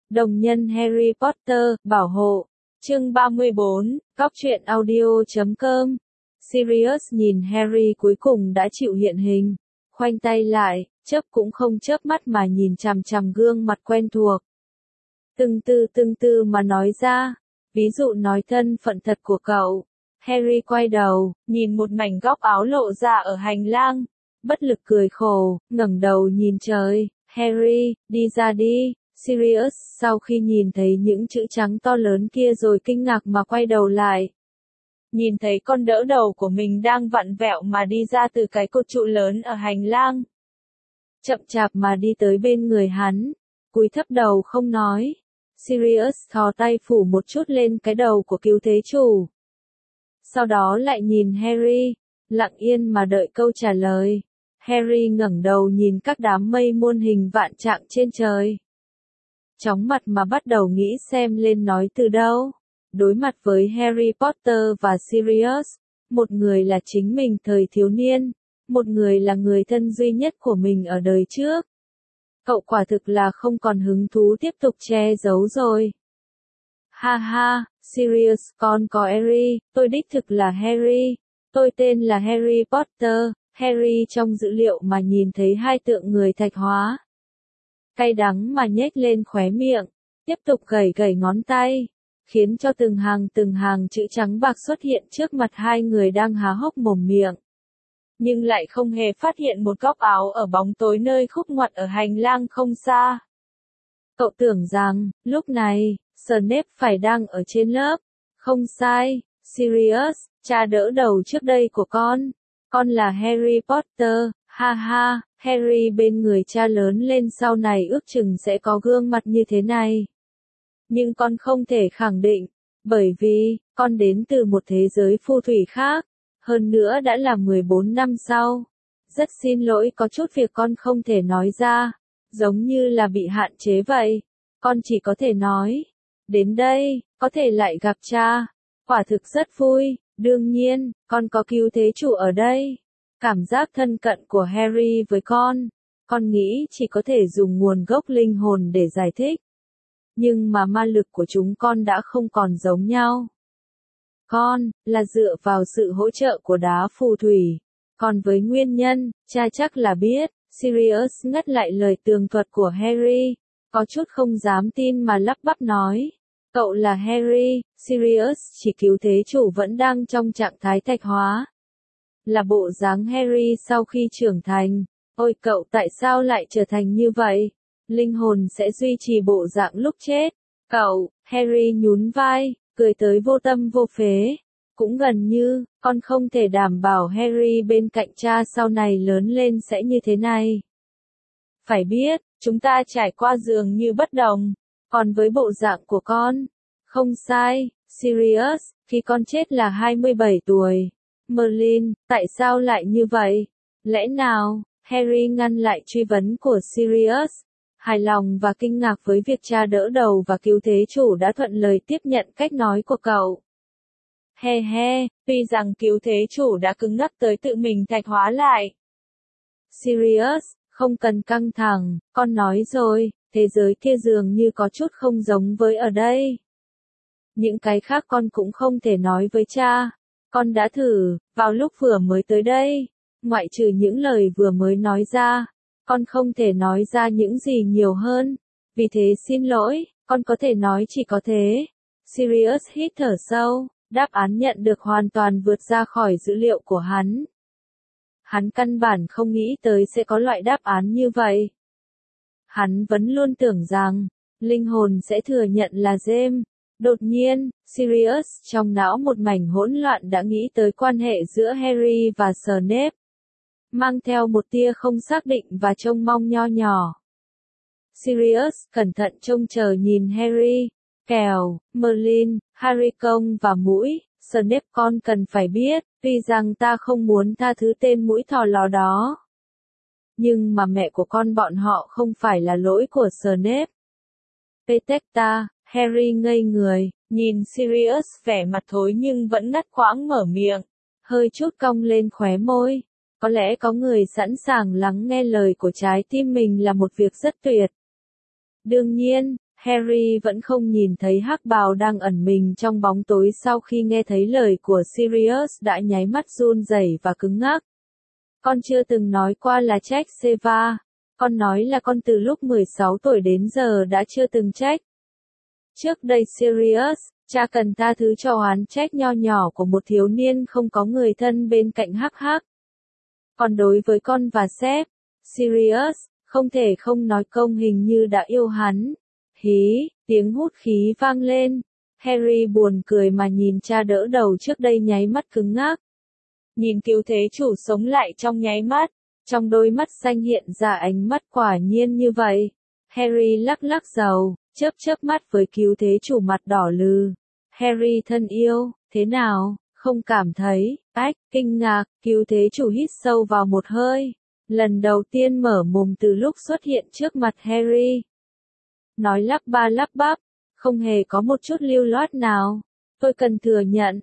Đồng nhân Harry Potter, bảo hộ. Chương 34, Góc truyện audio.com. Sirius nhìn Harry cuối cùng đã chịu hiện hình, khoanh tay lại, chớp cũng không chớp mắt mà nhìn chằm chằm gương mặt quen thuộc. Từng từ mà nói ra, ví dụ nói thân phận thật của cậu. Harry quay đầu, nhìn một mảnh góc áo lộ ra ở hành lang, bất lực cười khổ, ngẩng đầu nhìn trời. Harry, đi ra đi. Sirius sau khi nhìn thấy những chữ trắng to lớn kia rồi kinh ngạc mà quay đầu lại. Nhìn thấy con đỡ đầu của mình đang vặn vẹo mà đi ra từ cái cột trụ lớn ở hành lang. Chậm chạp mà đi tới bên người hắn, cúi thấp đầu không nói. Sirius thò tay phủ một chút lên cái đầu của cứu thế chủ. Sau đó lại nhìn Harry, lặng yên mà đợi câu trả lời. Harry ngẩng đầu nhìn các đám mây muôn hình vạn trạng trên trời. Chóng mặt mà bắt đầu nghĩ xem lên nói từ đâu. Đối mặt với Harry Potter và Sirius, một người là chính mình thời thiếu niên, một người là người thân duy nhất của mình ở đời trước. Cậu quả thực là không còn hứng thú tiếp tục che giấu rồi. Ha ha, Sirius, con có Harry, tôi đích thực là Harry, tôi tên là Harry Potter. Harry trong dữ liệu mà nhìn thấy hai tượng người thạch hóa. Cay đắng mà nhếch lên khóe miệng, tiếp tục gẩy gẩy ngón tay, khiến cho từng hàng chữ trắng bạc xuất hiện trước mặt hai người đang há hốc mồm miệng. Nhưng lại không hề phát hiện một góc áo ở bóng tối nơi khúc ngoặt ở hành lang không xa. Cậu tưởng rằng, lúc này, Snape phải đang ở trên lớp. Không sai, Sirius, cha đỡ đầu trước đây của con là Harry Potter, ha ha. Harry bên người cha lớn lên sau này ước chừng sẽ có gương mặt như thế này. Nhưng con không thể khẳng định, bởi vì, con đến từ một thế giới phù thủy khác, hơn nữa đã là 14 năm sau. Rất xin lỗi có chút việc con không thể nói ra, giống như là bị hạn chế vậy. Con chỉ có thể nói, đến đây, có thể lại gặp cha, quả thực rất vui, đương nhiên, con có cứu thế chủ ở đây. Cảm giác thân cận của Harry với con nghĩ chỉ có thể dùng nguồn gốc linh hồn để giải thích. Nhưng mà ma lực của chúng con đã không còn giống nhau. Con, là dựa vào sự hỗ trợ của đá phù thủy. Còn với nguyên nhân, cha chắc là biết. Sirius ngắt lại lời tường thuật của Harry, có chút không dám tin mà lắp bắp nói. Cậu là Harry, Sirius chỉ cứu thế chủ vẫn đang trong trạng thái thạch hóa. Là bộ dáng Harry sau khi trưởng thành. Ôi cậu tại sao lại trở thành như vậy? Linh hồn sẽ duy trì bộ dạng lúc chết. Cậu, Harry nhún vai, cười tới vô tâm vô phế. Cũng gần như, con không thể đảm bảo Harry bên cạnh cha sau này lớn lên sẽ như thế này. Phải biết, chúng ta trải qua dường như bất đồng. Còn với bộ dạng của con, không sai, Sirius, khi con chết là 27 tuổi. Merlin, tại sao lại như vậy? Lẽ nào? Harry ngăn lại truy vấn của Sirius, hài lòng và kinh ngạc với việc cha đỡ đầu và cứu thế chủ đã thuận lời tiếp nhận cách nói của cậu. He he, tuy rằng cứu thế chủ đã cứng ngắc tới tự mình thạch hóa lại. Sirius, không cần căng thẳng, con nói rồi, thế giới kia dường như có chút không giống với ở đây. Những cái khác con cũng không thể nói với cha. Con đã thử, vào lúc vừa mới tới đây, ngoại trừ những lời vừa mới nói ra, con không thể nói ra những gì nhiều hơn, vì thế xin lỗi, con có thể nói chỉ có thế. Sirius hít thở sâu, đáp án nhận được hoàn toàn vượt ra khỏi dữ liệu của hắn. Hắn căn bản không nghĩ tới sẽ có loại đáp án như vậy. Hắn vẫn luôn tưởng rằng, linh hồn sẽ thừa nhận là James. Đột nhiên, Sirius trong não một mảnh hỗn loạn đã nghĩ tới quan hệ giữa Harry và Snape, mang theo một tia không xác định và trông mong nho nhỏ. Sirius cẩn thận trông chờ nhìn Harry, kèo, Merlin, Harry công và mũi. Snape con cần phải biết, tuy rằng ta không muốn tha thứ tên mũi thò lò đó. Nhưng mà mẹ của con bọn họ không phải là lỗi của Snape. Petecta. Harry ngây người, nhìn Sirius vẻ mặt thối nhưng vẫn ngắt quãng mở miệng, hơi chút cong lên khóe môi. Có lẽ có người sẵn sàng lắng nghe lời của trái tim mình là một việc rất tuyệt. Đương nhiên, Harry vẫn không nhìn thấy hắc bào đang ẩn mình trong bóng tối sau khi nghe thấy lời của Sirius đã nháy mắt run rẩy và cứng ngắc. Con chưa từng nói qua là trách Seva. Con nói là con từ lúc 16 tuổi đến giờ đã chưa từng trách. Trước đây Sirius, cha cần tha thứ cho oán trách nho nhỏ của một thiếu niên không có người thân bên cạnh hắc hắc. Còn đối với con và Sếp, Sirius, không thể không nói công hình như đã yêu hắn. Hí, tiếng hút khí vang lên. Harry buồn cười mà nhìn cha đỡ đầu trước đây nháy mắt cứng ngắc. Nhìn cứu thế chủ sống lại trong nháy mắt, trong đôi mắt xanh hiện ra ánh mắt quả nhiên như vậy. Harry lắc lắc đầu, chớp mắt với cứu thế chủ mặt đỏ lừ. Harry thân yêu, thế nào, không cảm thấy, kinh ngạc, cứu thế chủ hít sâu vào một hơi. Lần đầu tiên mở mồm từ lúc xuất hiện trước mặt Harry. Nói lắp ba lắp bắp, không hề có một chút lưu loát nào. Tôi cần thừa nhận,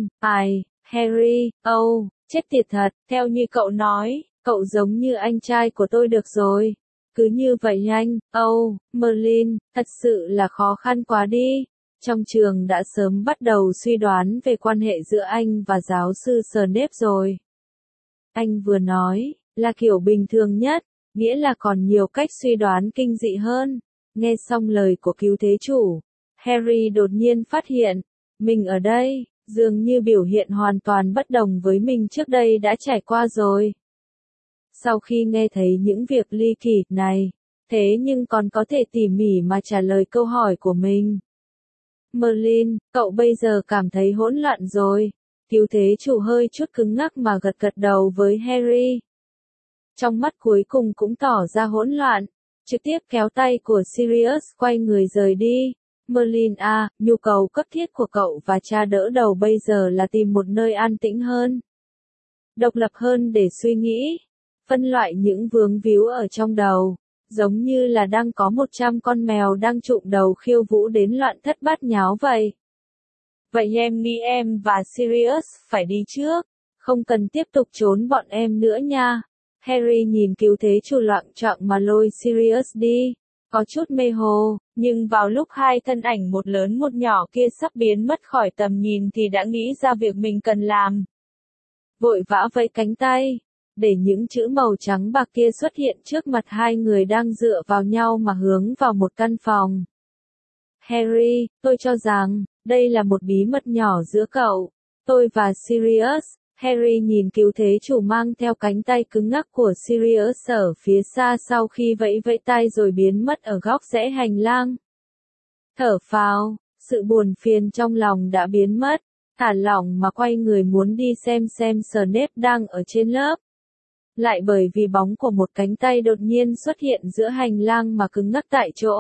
Harry, chết tiệt thật, theo như cậu nói, cậu giống như anh trai của tôi được rồi. Cứ như vậy anh, Merlin, thật sự là khó khăn quá đi. Trong trường đã sớm bắt đầu suy đoán về quan hệ giữa anh và giáo sư Snape rồi. Anh vừa nói, là kiểu bình thường nhất, nghĩa là còn nhiều cách suy đoán kinh dị hơn. Nghe xong lời của cứu thế chủ, Harry đột nhiên phát hiện, mình ở đây, dường như biểu hiện hoàn toàn bất đồng với mình trước đây đã trải qua rồi. Sau khi nghe thấy những việc ly kỳ này, thế nhưng còn có thể tỉ mỉ mà trả lời câu hỏi của mình. Merlin, cậu bây giờ cảm thấy hỗn loạn rồi. Cứu thế chủ hơi chút cứng ngắc mà gật gật đầu với Harry. Trong mắt cuối cùng cũng tỏ ra hỗn loạn, trực tiếp kéo tay của Sirius quay người rời đi. Merlin nhu cầu cấp thiết của cậu và cha đỡ đầu bây giờ là tìm một nơi an tĩnh hơn, độc lập hơn để suy nghĩ, phân loại những vướng víu ở trong đầu, giống như là đang có 100 con mèo đang trụm đầu khiêu vũ đến loạn thất bát nháo vậy. Vậy em nghĩ em và Sirius phải đi trước, không cần tiếp tục trốn bọn em nữa nha. Harry nhìn cứu thế chủ loạng choạng mà lôi Sirius đi, có chút mê hồ, nhưng vào lúc hai thân ảnh một lớn một nhỏ kia sắp biến mất khỏi tầm nhìn thì đã nghĩ ra việc mình cần làm. Vội vã vẫy cánh tay, để những chữ màu trắng bạc kia xuất hiện trước mặt hai người đang dựa vào nhau mà hướng vào một căn phòng. Harry, tôi cho rằng, đây là một bí mật nhỏ giữa cậu, tôi và Sirius. Harry nhìn cứu thế chủ mang theo cánh tay cứng ngắc của Sirius ở phía xa sau khi vẫy vẫy tay rồi biến mất ở góc rẽ hành lang. Thở phào, sự buồn phiền trong lòng đã biến mất, thả lỏng mà quay người muốn đi xem Snape đang ở trên lớp. Lại bởi vì bóng của một cánh tay đột nhiên xuất hiện giữa hành lang mà cứng ngắc tại chỗ.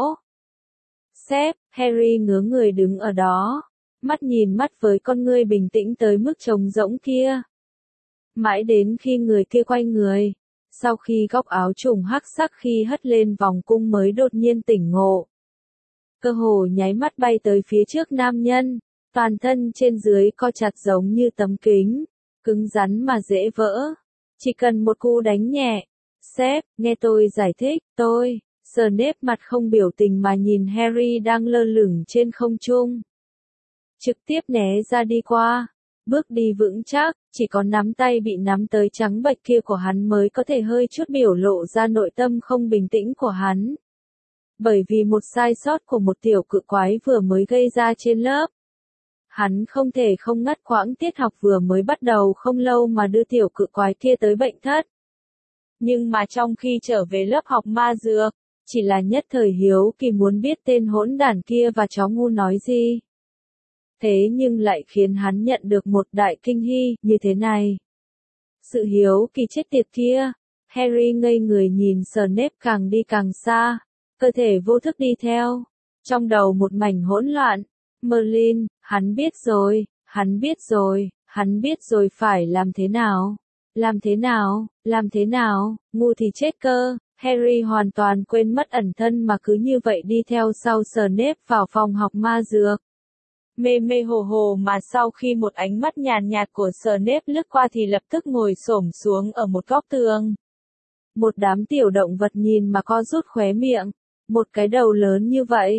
Sếp, Harry ngớ người đứng ở đó, mắt nhìn mắt với con ngươi bình tĩnh tới mức trống rỗng kia. Mãi đến khi người kia quay người, sau khi góc áo trùng hắc sắc khi hất lên vòng cung mới đột nhiên tỉnh ngộ. Cơ hồ nháy mắt bay tới phía trước nam nhân, toàn thân trên dưới co chặt giống như tấm kính, cứng rắn mà dễ vỡ. Chỉ cần một cú đánh nhẹ. Sếp, nghe tôi giải thích, tôi. Snape mặt không biểu tình mà nhìn Harry đang lơ lửng trên không trung. Trực tiếp né ra đi qua. Bước đi vững chắc, chỉ có nắm tay bị nắm tới trắng bệch kia của hắn mới có thể hơi chút biểu lộ ra nội tâm không bình tĩnh của hắn. Bởi vì một sai sót của một tiểu cự quái vừa mới gây ra trên lớp. Hắn không thể không ngắt quãng tiết học vừa mới bắt đầu không lâu mà đưa tiểu cự quái kia tới bệnh thất. Nhưng mà trong khi trở về lớp học ma dược, chỉ là nhất thời hiếu kỳ muốn biết tên hỗn đản kia và chó ngu nói gì. Thế nhưng lại khiến hắn nhận được một đại kinh hỉ như thế này. Sự hiếu kỳ chết tiệt kia, Harry ngây người nhìn Snape càng đi càng xa, cơ thể vô thức đi theo, trong đầu một mảnh hỗn loạn. Merlin, hắn biết rồi, hắn biết rồi, hắn biết rồi phải làm thế nào? Làm thế nào? Làm thế nào? Ngu thì chết cơ. Harry hoàn toàn quên mất ẩn thân mà cứ như vậy đi theo sau Snape vào phòng học ma dược. Mê mê hồ hồ mà sau khi một ánh mắt nhàn nhạt của Snape lướt qua thì lập tức ngồi xổm xuống ở một góc tường. Một đám tiểu động vật nhìn mà co rút khóe miệng, một cái đầu lớn như vậy,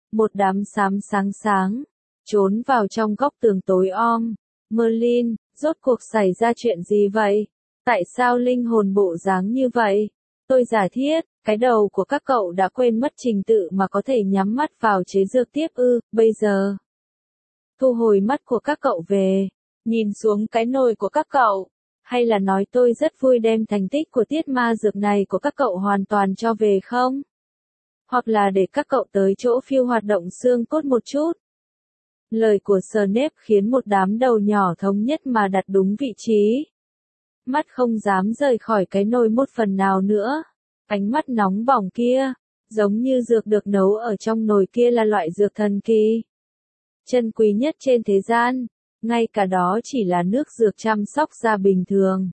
một đám xám sáng sáng, trốn vào trong góc tường tối om. Merlin, rốt cuộc xảy ra chuyện gì vậy? Tại sao linh hồn bộ dáng như vậy? Tôi giả thiết, cái đầu của các cậu đã quên mất trình tự mà có thể nhắm mắt vào chế dược tiếp ư, bây giờ. Thu hồi mắt của các cậu về, nhìn xuống cái nồi của các cậu. Hay là nói tôi rất vui đem thành tích của tiết ma dược này của các cậu hoàn toàn cho về không? Hoặc là để các cậu tới chỗ phiêu hoạt động xương cốt một chút. Lời của Snape khiến một đám đầu nhỏ thống nhất mà đặt đúng vị trí. Mắt không dám rời khỏi cái nồi một phần nào nữa. Ánh mắt nóng bỏng kia, giống như dược được nấu ở trong nồi kia là loại dược thần kỳ. Chân quý nhất trên thế gian, ngay cả đó chỉ là nước dược chăm sóc da bình thường.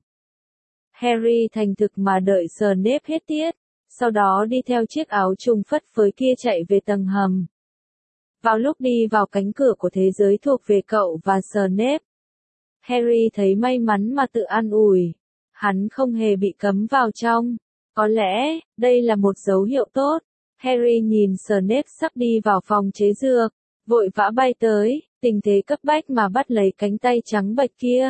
Harry thành thực mà đợi Snape hết tiết, sau đó đi theo chiếc áo trùng phất phới kia chạy về tầng hầm. Vào lúc đi vào cánh cửa của thế giới thuộc về cậu và Snape, Harry thấy may mắn mà tự an ủi. Hắn không hề bị cấm vào trong. Có lẽ, đây là một dấu hiệu tốt. Harry nhìn Snape sắp đi vào phòng chế dược, vội vã bay tới, tình thế cấp bách mà bắt lấy cánh tay trắng bệch kia.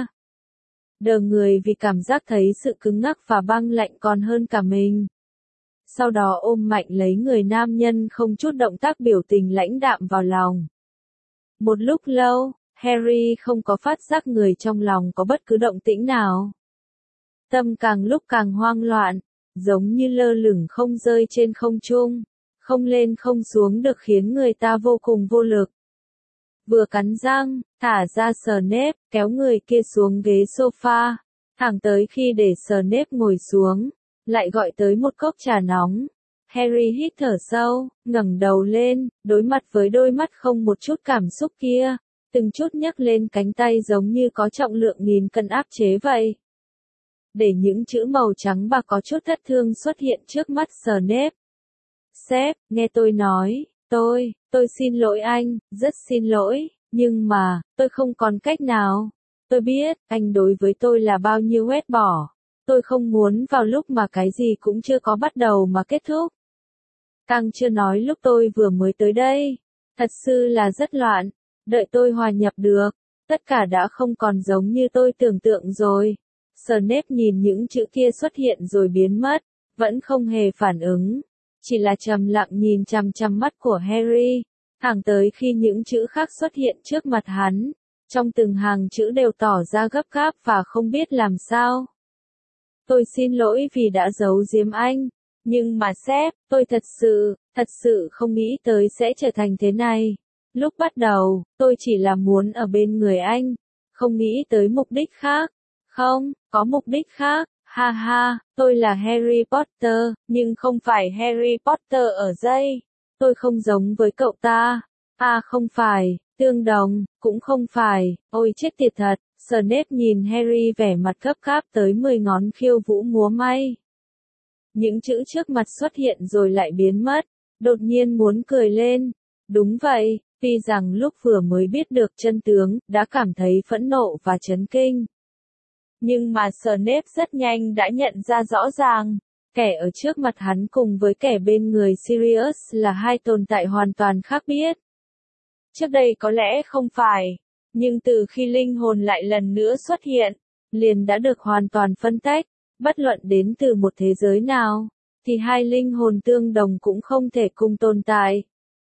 Đờ người vì cảm giác thấy sự cứng ngắc và băng lạnh còn hơn cả mình. Sau đó ôm mạnh lấy người nam nhân không chút động tác biểu tình lãnh đạm vào lòng. Một lúc lâu, Harry không có phát giác người trong lòng có bất cứ động tĩnh nào. Tâm càng lúc càng hoang loạn, giống như lơ lửng không rơi trên không trung, không lên không xuống được khiến người ta vô cùng vô lực. Vừa cắn răng, thả ra Snape, kéo người kia xuống ghế sofa, thẳng tới khi để Snape ngồi xuống, lại gọi tới một cốc trà nóng. Harry hít thở sâu, ngẩng đầu lên, đối mặt với đôi mắt không một chút cảm xúc kia, từng chút nhấc lên cánh tay giống như có trọng lượng nghìn cân áp chế vậy. Để những chữ màu trắng bạc có chút thất thương xuất hiện trước mắt Snape. Sếp, nghe tôi nói, tôi xin lỗi anh, rất xin lỗi, nhưng mà, tôi không còn cách nào. Tôi biết, anh đối với tôi là bao nhiêu ghét bỏ. Tôi không muốn vào lúc mà cái gì cũng chưa có bắt đầu mà kết thúc. Càng chưa nói lúc tôi vừa mới tới đây. Thật sự là rất loạn. Đợi tôi hòa nhập được, tất cả đã không còn giống như tôi tưởng tượng rồi. Snape nhìn những chữ kia xuất hiện rồi biến mất, vẫn không hề phản ứng. Chỉ là trầm lặng nhìn chằm chằm mắt của Harry, thẳng tới khi những chữ khác xuất hiện trước mặt hắn. Trong từng hàng chữ đều tỏ ra gấp gáp và không biết làm sao. Tôi xin lỗi vì đã giấu giếm anh. Nhưng mà sếp, tôi thật sự không nghĩ tới sẽ trở thành thế này. Lúc bắt đầu, tôi chỉ là muốn ở bên người anh, không nghĩ tới mục đích khác. Không, có mục đích khác, ha ha, tôi là Harry Potter, nhưng không phải Harry Potter ở đây. Tôi không giống với cậu ta. À không phải, tương đồng, cũng không phải, ôi chết tiệt thật. Snape nhìn Harry vẻ mặt gấp gáp tới 10 ngón khiêu vũ múa may. Những chữ trước mặt xuất hiện rồi lại biến mất, đột nhiên muốn cười lên. Đúng vậy, tuy rằng lúc vừa mới biết được chân tướng, đã cảm thấy phẫn nộ và chấn kinh. Nhưng mà Snape rất nhanh đã nhận ra rõ ràng, kẻ ở trước mặt hắn cùng với kẻ bên người Sirius là hai tồn tại hoàn toàn khác biệt. Trước đây có lẽ không phải, nhưng từ khi linh hồn lại lần nữa xuất hiện, liền đã được hoàn toàn phân tách, bất luận đến từ một thế giới nào, thì hai linh hồn tương đồng cũng không thể cùng tồn tại.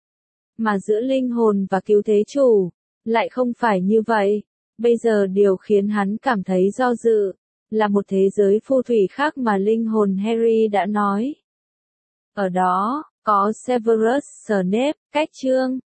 Mà giữa linh hồn và cứu thế chủ, lại không phải như vậy. Bây giờ điều khiến hắn cảm thấy do dự, là một thế giới phù thủy khác mà linh hồn Harry đã nói. Ở đó, có Severus Snape, cách chương